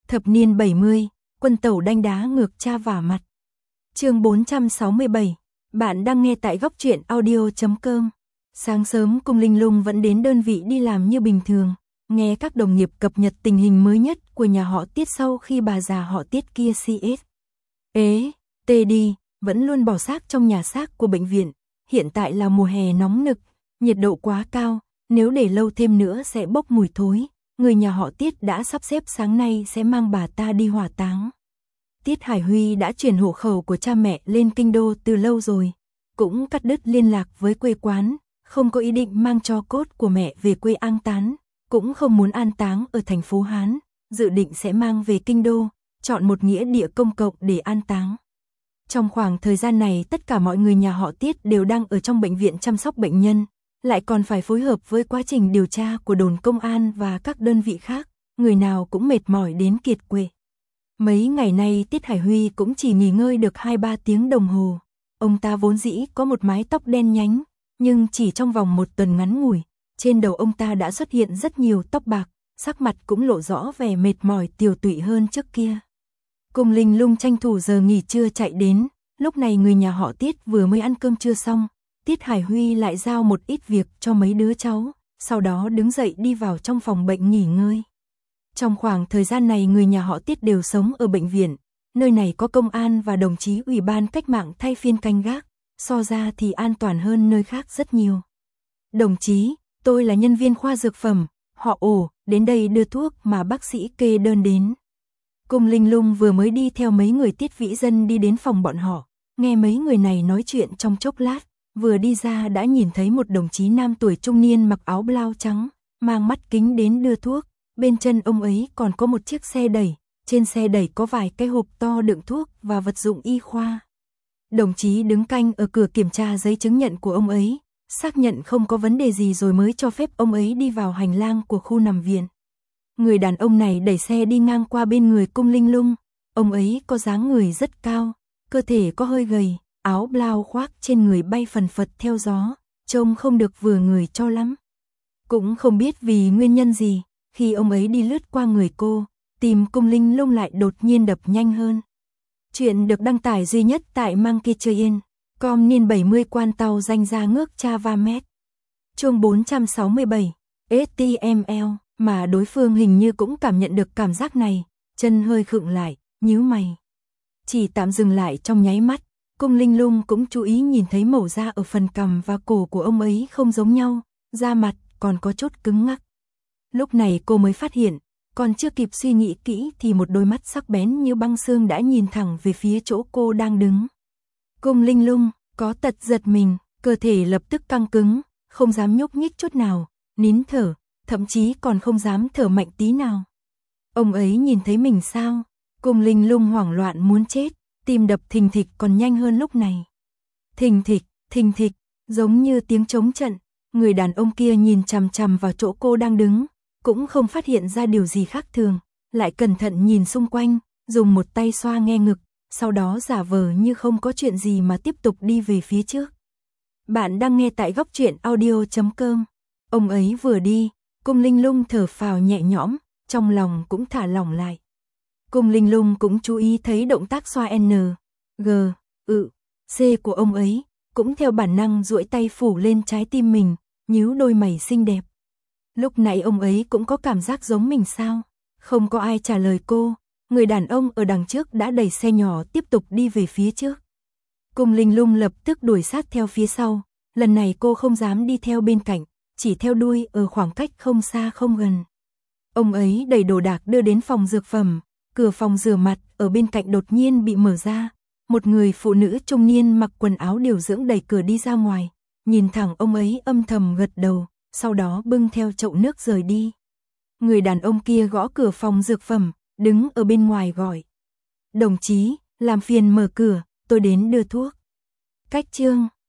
Thập niên 70, quân tẩu đanh đá ngược cha vả mặt. Chương 467, bạn đang nghe tại góc truyện audio.com. Sáng sớm Cung Linh Lung vẫn đến đơn vị đi làm như bình thường, nghe các đồng nghiệp cập nhật tình hình mới nhất của nhà họ Tiết sau khi bà già họ Tiết kia CS. Tê đi, vẫn luôn bỏ xác trong nhà xác của bệnh viện, hiện tại là mùa hè nóng nực, nhiệt độ quá cao, nếu để lâu thêm nữa sẽ bốc mùi thối. Người nhà họ Tiết đã sắp xếp sáng nay sẽ mang bà ta đi hỏa táng. Tiết Hải Huy đã chuyển hộ khẩu của cha mẹ lên kinh đô từ lâu rồi, cũng cắt đứt liên lạc với quê quán, không có ý định mang tro cốt của mẹ về quê an táng, cũng không muốn an táng ở thành phố Hán, dự định sẽ mang về kinh đô, chọn một nghĩa địa công cộng để an táng. Trong khoảng thời gian này tất cả mọi người nhà họ Tiết đều đang ở trong bệnh viện chăm sóc bệnh nhân, lại còn phải phối hợp với quá trình điều tra của đồn công an và các đơn vị khác, người nào cũng mệt mỏi đến kiệt quệ. Mấy ngày nay Tiết Hải Huy cũng chỉ nghỉ ngơi được 2-3 tiếng đồng hồ. Ông ta vốn dĩ có một mái tóc đen nhánh, nhưng chỉ trong vòng một tuần ngắn ngủi, trên đầu ông ta đã xuất hiện rất nhiều tóc bạc, sắc mặt cũng lộ rõ vẻ mệt mỏi tiều tụy hơn trước kia. Cung Linh Lung tranh thủ giờ nghỉ trưa chạy đến, lúc này người nhà họ Tiết vừa mới ăn cơm trưa xong, Tiết Hải Huy lại giao một ít việc cho mấy đứa cháu, sau đó đứng dậy đi vào trong phòng bệnh nghỉ ngơi. Trong khoảng thời gian này người nhà họ Tiết đều sống ở bệnh viện, nơi này có công an và đồng chí ủy ban cách mạng thay phiên canh gác, so ra thì an toàn hơn nơi khác rất nhiều. Đồng chí, tôi là nhân viên khoa dược phẩm, họ Ổ, đến đây đưa thuốc mà bác sĩ kê đơn đến. Cung Linh Lung vừa mới đi theo mấy người Tiết Vĩ Dân đi đến phòng bọn họ, nghe mấy người này nói chuyện trong chốc lát, vừa đi ra đã nhìn thấy một đồng chí nam tuổi trung niên mặc áo blau trắng, mang mắt kính đến đưa thuốc, bên chân ông ấy còn có một chiếc xe đẩy, trên xe đẩy có vài cái hộp to đựng thuốc và vật dụng y khoa. Đồng chí đứng canh ở cửa kiểm tra giấy chứng nhận của ông ấy, xác nhận không có vấn đề gì rồi mới cho phép ông ấy đi vào hành lang của khu nằm viện. Người đàn ông này đẩy xe đi ngang qua bên người Cung Linh Lung, ông ấy có dáng người rất cao, cơ thể có hơi gầy, áo blau khoác trên người bay phần phật theo gió, trông không được vừa người cho lắm. Cũng không biết vì nguyên nhân gì, khi ông ấy đi lướt qua người cô, tim Cung Linh Lung lại đột nhiên đập nhanh hơn. Chuyện được đăng tải duy nhất tại Monkeytrain.com niên 70 quan tàu danh ra ngước cha va mét. Chương 467, HTML, mà đối phương hình như cũng cảm nhận được cảm giác này, chân hơi khựng lại, nhíu mày. Chỉ tạm dừng lại trong nháy mắt, Cung Linh Lung cũng chú ý nhìn thấy màu da ở phần cằm và cổ của ông ấy không giống nhau, da mặt còn có chút cứng ngắc. Lúc này cô mới phát hiện, còn chưa kịp suy nghĩ kỹ thì một đôi mắt sắc bén như băng xương đã nhìn thẳng về phía chỗ cô đang đứng. Cung Linh Lung có tật giật mình, cơ thể lập tức căng cứng, không dám nhúc nhích chút nào, nín thở, thậm chí còn không dám thở mạnh tí nào. Ông ấy nhìn thấy mình sao? Cung Linh Lung hoảng loạn muốn chết, tim đập thình thịch còn nhanh hơn lúc này. Thình thịch, giống như tiếng trống trận, người đàn ông kia nhìn chằm chằm vào chỗ cô đang đứng, cũng không phát hiện ra điều gì khác thường, lại cẩn thận nhìn xung quanh, dùng một tay xoa nghe ngực, sau đó giả vờ như không có chuyện gì mà tiếp tục đi về phía trước. Bạn đang nghe tại góc truyện audio.com. Ông ấy vừa đi, Cung Linh Lung thở phào nhẹ nhõm, trong lòng cũng thả lỏng lại. Cung Linh Lung cũng chú ý thấy động tác xoa N, G, C của ông ấy, cũng theo bản năng duỗi tay phủ lên trái tim mình, nhíu đôi mày xinh đẹp. Lúc nãy ông ấy cũng có cảm giác giống mình sao? Không có ai trả lời cô, người đàn ông ở đằng trước đã đẩy xe nhỏ tiếp tục đi về phía trước. Cung Linh Lung lập tức đuổi sát theo phía sau, lần này cô không dám đi theo bên cạnh, chỉ theo đuôi ở khoảng cách không xa không gần. Ông ấy đẩy đồ đạc đưa đến phòng dược phẩm, cửa phòng rửa mặt ở bên cạnh đột nhiên bị mở ra, một người phụ nữ trung niên mặc quần áo điều dưỡng đẩy cửa đi ra ngoài, nhìn thẳng ông ấy âm thầm gật đầu, sau đó bưng theo chậu nước rời đi. Người đàn ông kia gõ cửa phòng dược phẩm, đứng ở bên ngoài gọi. Đồng chí, làm phiền mở cửa, tôi đến đưa thuốc. Cách chương